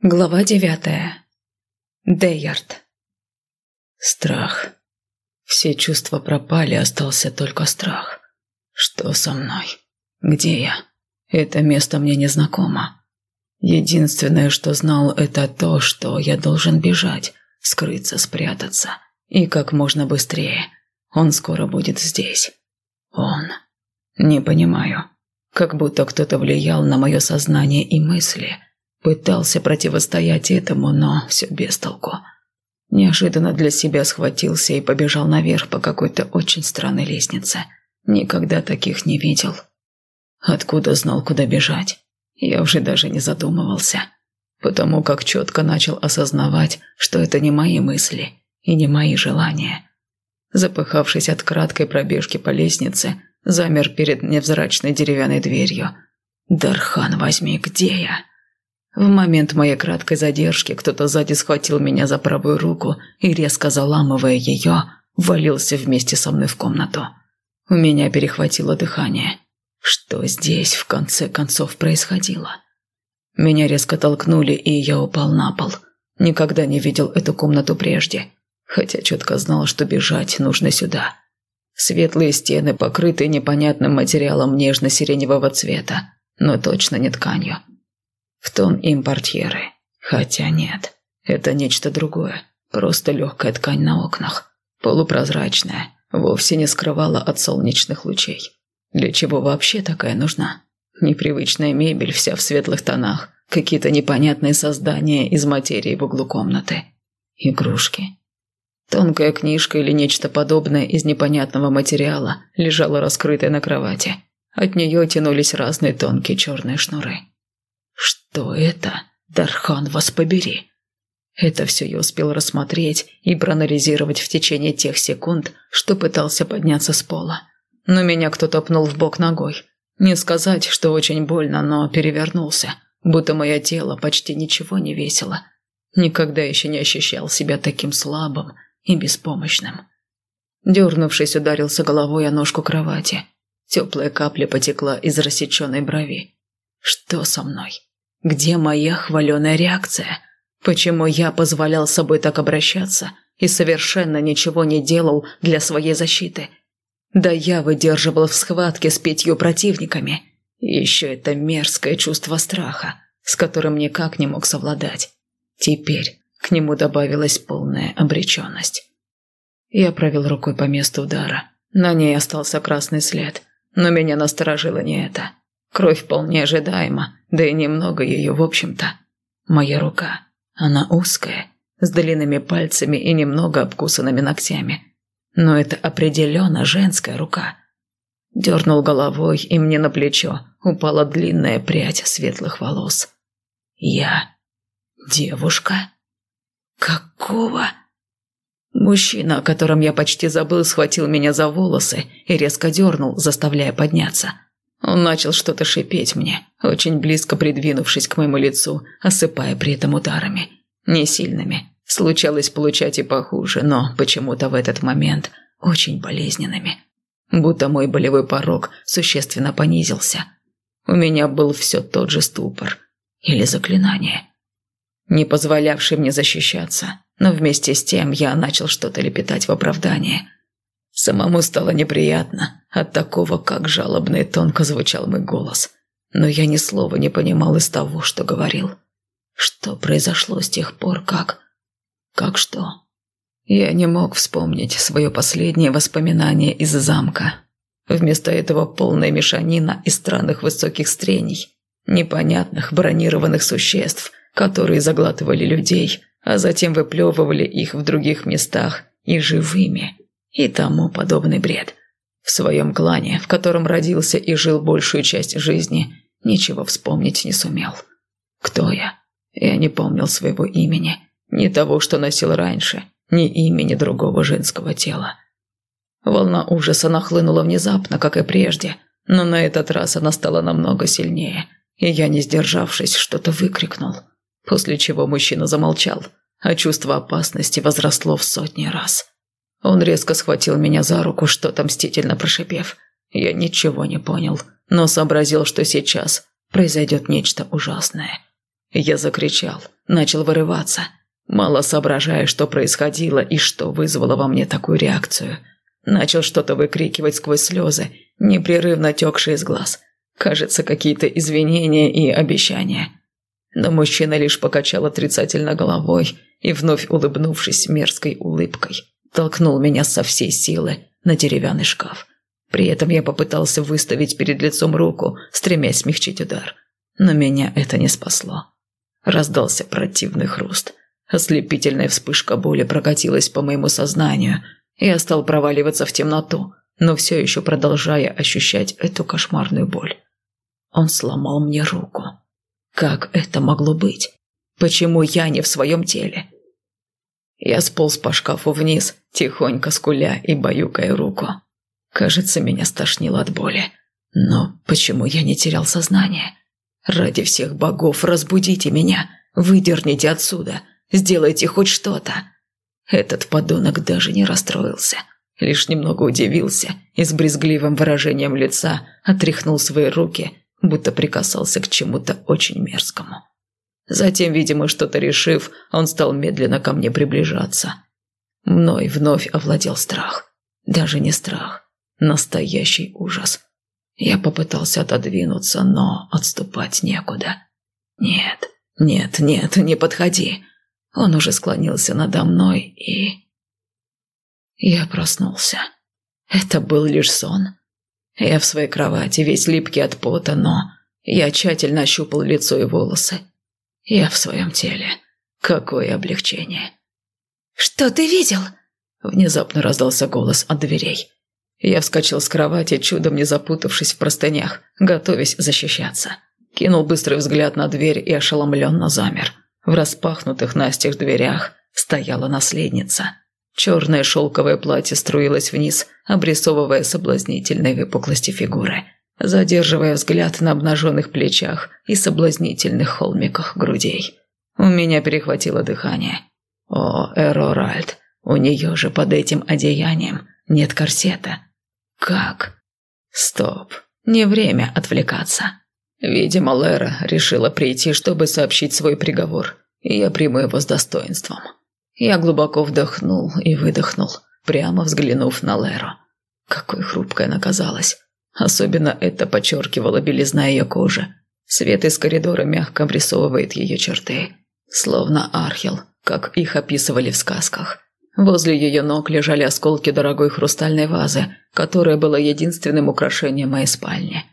Глава 9. Дейярд. Страх. Все чувства пропали, остался только страх. Что со мной? Где я? Это место мне незнакомо. Единственное, что знал, это то, что я должен бежать, скрыться, спрятаться. И как можно быстрее. Он скоро будет здесь. Он. Не понимаю. Как будто кто-то влиял на мое сознание и мысли. Пытался противостоять этому, но все без толку. Неожиданно для себя схватился и побежал наверх по какой-то очень странной лестнице. Никогда таких не видел. Откуда знал, куда бежать? Я уже даже не задумывался. Потому как четко начал осознавать, что это не мои мысли и не мои желания. Запыхавшись от краткой пробежки по лестнице, замер перед невзрачной деревянной дверью. «Дархан, возьми, где я?» В момент моей краткой задержки кто-то сзади схватил меня за правую руку и, резко заламывая ее, ввалился вместе со мной в комнату. У меня перехватило дыхание. Что здесь, в конце концов, происходило? Меня резко толкнули, и я упал на пол. Никогда не видел эту комнату прежде, хотя четко знал, что бежать нужно сюда. Светлые стены, покрытые непонятным материалом нежно-сиреневого цвета, но точно не тканью. В тон им портьеры. Хотя нет, это нечто другое. Просто легкая ткань на окнах. Полупрозрачная, вовсе не скрывала от солнечных лучей. Для чего вообще такая нужна? Непривычная мебель, вся в светлых тонах. Какие-то непонятные создания из материи в углу комнаты. Игрушки. Тонкая книжка или нечто подобное из непонятного материала лежала раскрытая на кровати. От нее тянулись разные тонкие черные шнуры. Что это? Дархан, вас побери. Это все я успел рассмотреть и проанализировать в течение тех секунд, что пытался подняться с пола. Но меня кто-то пнул в бок ногой. Не сказать, что очень больно, но перевернулся, будто мое тело почти ничего не весило. Никогда еще не ощущал себя таким слабым и беспомощным. Дернувшись, ударился головой о ножку кровати. Теплая капля потекла из рассеченной брови. Что со мной? Где моя хваленая реакция? Почему я позволял с собой так обращаться и совершенно ничего не делал для своей защиты? Да я выдерживал в схватке с 5 противниками. И еще это мерзкое чувство страха, с которым никак не мог совладать. Теперь к нему добавилась полная обреченность. Я провел рукой по месту удара. На ней остался красный след, но меня насторожило не это. Кровь вполне ожидаема, да и немного ее, в общем-то. Моя рука, она узкая, с длинными пальцами и немного обкусанными ногтями. Но это определенно женская рука. Дернул головой, и мне на плечо упала длинная прядь светлых волос. Я девушка? Какого? Мужчина, о котором я почти забыл, схватил меня за волосы и резко дернул, заставляя подняться. Он начал что-то шипеть мне, очень близко придвинувшись к моему лицу, осыпая при этом ударами. Не сильными. Случалось получать и похуже, но почему-то в этот момент очень болезненными. Будто мой болевой порог существенно понизился. У меня был все тот же ступор. Или заклинание. Не позволявший мне защищаться, но вместе с тем я начал что-то лепетать в оправдание. Самому стало неприятно от такого, как жалобно и тонко звучал мой голос. Но я ни слова не понимал из того, что говорил. Что произошло с тех пор, как... Как что? Я не мог вспомнить свое последнее воспоминание из замка. Вместо этого полная мешанина из странных высоких стрений, непонятных бронированных существ, которые заглатывали людей, а затем выплевывали их в других местах и живыми. И тому подобный бред. В своем клане, в котором родился и жил большую часть жизни, ничего вспомнить не сумел. Кто я? Я не помнил своего имени, ни того, что носил раньше, ни имени другого женского тела. Волна ужаса нахлынула внезапно, как и прежде, но на этот раз она стала намного сильнее, и я, не сдержавшись, что-то выкрикнул, после чего мужчина замолчал, а чувство опасности возросло в 100 раз. Он резко схватил меня за руку, что-то мстительно прошипев. Я ничего не понял, но сообразил, что сейчас произойдет нечто ужасное. Я закричал, начал вырываться, мало соображая, что происходило и что вызвало во мне такую реакцию. Начал что-то выкрикивать сквозь слезы, непрерывно текшие из глаз. Кажется, какие-то извинения и обещания. Но мужчина лишь покачал отрицательно головой и, вновь улыбнувшись мерзкой улыбкой, толкнул меня со всей силы на деревянный шкаф. При этом я попытался выставить перед лицом руку, стремясь смягчить удар. Но меня это не спасло. Раздался противный хруст. Ослепительная вспышка боли прокатилась по моему сознанию. Я стал проваливаться в темноту, но все еще продолжая ощущать эту кошмарную боль. Он сломал мне руку. Как это могло быть? Почему я не в своем теле? Я сполз по шкафу вниз, тихонько скуля и баюкая руку. Кажется, меня стошнило от боли. Но почему я не терял сознание? Ради всех богов, разбудите меня, выдерните отсюда, сделайте хоть что-то. Этот подонок даже не расстроился, лишь немного удивился и с брезгливым выражением лица отряхнул свои руки, будто прикасался к чему-то очень мерзкому. Затем, видимо, что-то решив, он стал медленно ко мне приближаться. Мной вновь овладел страх. Даже не страх, настоящий ужас. Я попытался отодвинуться, но отступать некуда. Нет, нет, нет, не подходи. Он уже склонился надо мной и... Я проснулся. Это был лишь сон. Я в своей кровати, весь липкий от пота, но я тщательно ощупал лицо и волосы. Я в своем теле. Какое облегчение. «Что ты видел?» Внезапно раздался голос от дверей. Я вскочил с кровати, чудом не запутавшись в простынях, готовясь защищаться. Кинул быстрый взгляд на дверь и ошеломленно замер. В распахнутых настежь дверях стояла наследница. Черное шелковое платье струилось вниз, обрисовывая соблазнительные выпуклости фигуры, задерживая взгляд на обнаженных плечах и соблазнительных холмиках грудей. У меня перехватило дыхание. О, Эроральд, у нее же под этим одеянием нет корсета. Как? Стоп, не время отвлекаться. Видимо, Лера решила прийти, чтобы сообщить свой приговор, и я приму его с достоинством. Я глубоко вдохнул и выдохнул, прямо взглянув на Леру. Какой хрупкой она казалась. Особенно это подчеркивала белизна ее кожи. Свет из коридора мягко обрисовывает ее черты. Словно архел, как их описывали в сказках. Возле ее ног лежали осколки дорогой хрустальной вазы, которая была единственным украшением моей спальни.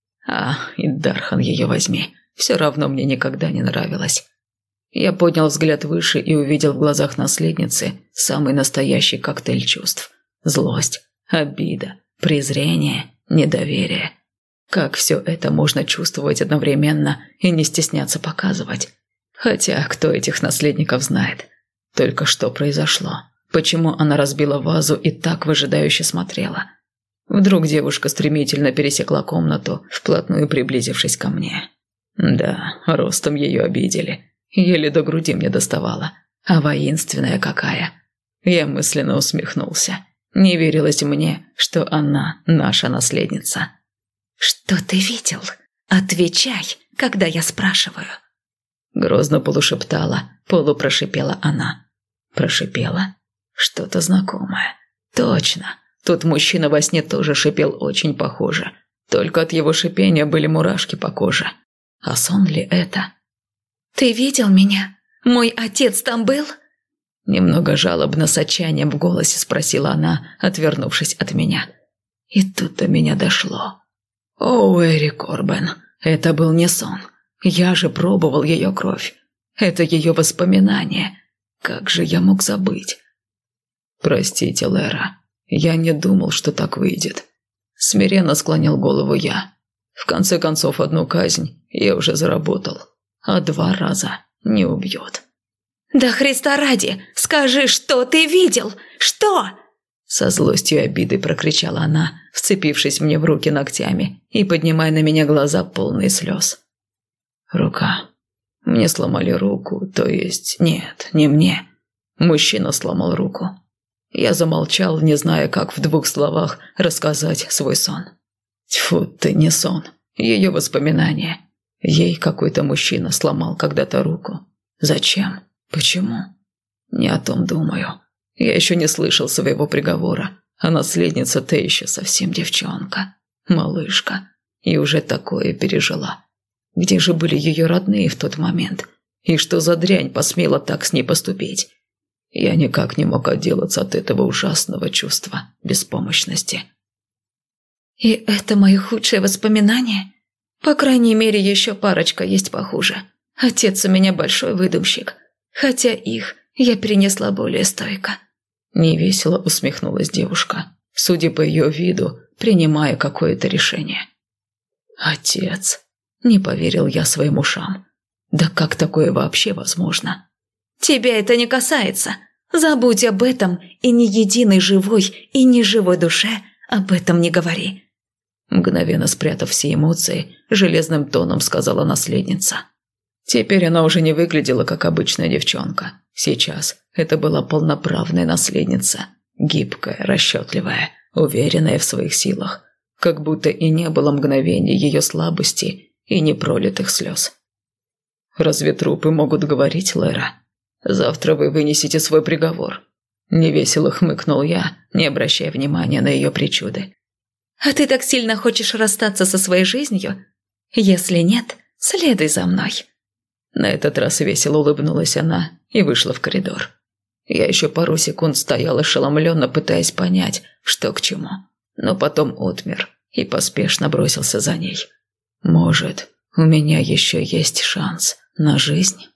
И Дархан ее возьми, все равно мне никогда не нравилось. Я поднял взгляд выше и увидел в глазах наследницы самый настоящий коктейль чувств. Злость, обида, презрение, недоверие. Как все это можно чувствовать одновременно и не стесняться показывать? Хотя кто этих наследников знает? Только что произошло? Почему она разбила вазу и так выжидающе смотрела? Вдруг девушка стремительно пересекла комнату, вплотную приблизившись ко мне. Да, ростом ее обидели. Еле до груди мне доставала. А воинственная какая. Я мысленно усмехнулся. Не верилось мне, что она наша наследница. «Что ты видел? Отвечай, когда я спрашиваю». Грозно полушептала, полупрошипела она. Прошипела? Что-то знакомое. Точно. Тут мужчина во сне тоже шипел очень похоже. Только от его шипения были мурашки по коже. А сон ли это? «Ты видел меня? Мой отец там был?» Немного жалобно с отчаянием в голосе спросила она, отвернувшись от меня. И тут до меня дошло. О, Эри Корбен, это был не сон. Я же пробовал ее кровь. Это ее воспоминания. Как же я мог забыть? Простите, Лера, я не думал, что так выйдет. Смиренно склонил голову я. В конце концов, одну казнь я уже заработал. А 2 раза не убьет. «Да Христа ради, скажи, что ты видел? Что?» Со злостью и обидой прокричала она, вцепившись мне в руки ногтями и поднимая на меня глаза, полные слез. Рука. Мне сломали руку, то есть... Нет, не мне. Мужчина сломал руку. Я замолчал, не зная, как в 2 словах рассказать свой сон. Тьфу ты, не сон. Ее воспоминания. Ей какой-то мужчина сломал когда-то руку. Зачем? Почему? Не о том думаю. Я еще не слышал своего приговора, а наследница-то еще совсем девчонка, малышка, и уже такое пережила. Где же были ее родные в тот момент? И что за дрянь посмела так с ней поступить? Я никак не мог отделаться от этого ужасного чувства беспомощности. И это мое худшее воспоминание? По крайней мере, еще парочка есть похуже. Отец у меня большой выдумщик, хотя их я перенесла более стойко. Невесело усмехнулась девушка, судя по ее виду, принимая какое-то решение. Отец. Не поверил я своим ушам. Да как такое вообще возможно? Тебя это не касается. Забудь об этом, и ни единой живой и неживой душе об этом не говори. Мгновенно спрятав все эмоции, железным тоном сказала наследница. Теперь она уже не выглядела как обычная девчонка. Сейчас это была полноправная наследница, гибкая, расчетливая, уверенная в своих силах, как будто и не было мгновений ее слабости и непролитых слез. «Разве трупы могут говорить, Лера? Завтра вы вынесете свой приговор». Невесело хмыкнул я, не обращая внимания на ее причуды. А ты так сильно хочешь расстаться со своей жизнью? Если нет, следуй за мной. На этот раз весело улыбнулась она и вышла в коридор. Я еще пару секунд стоял ошеломленно, пытаясь понять, что к чему, но потом отмер и поспешно бросился за ней. Может, у меня еще есть шанс на жизнь?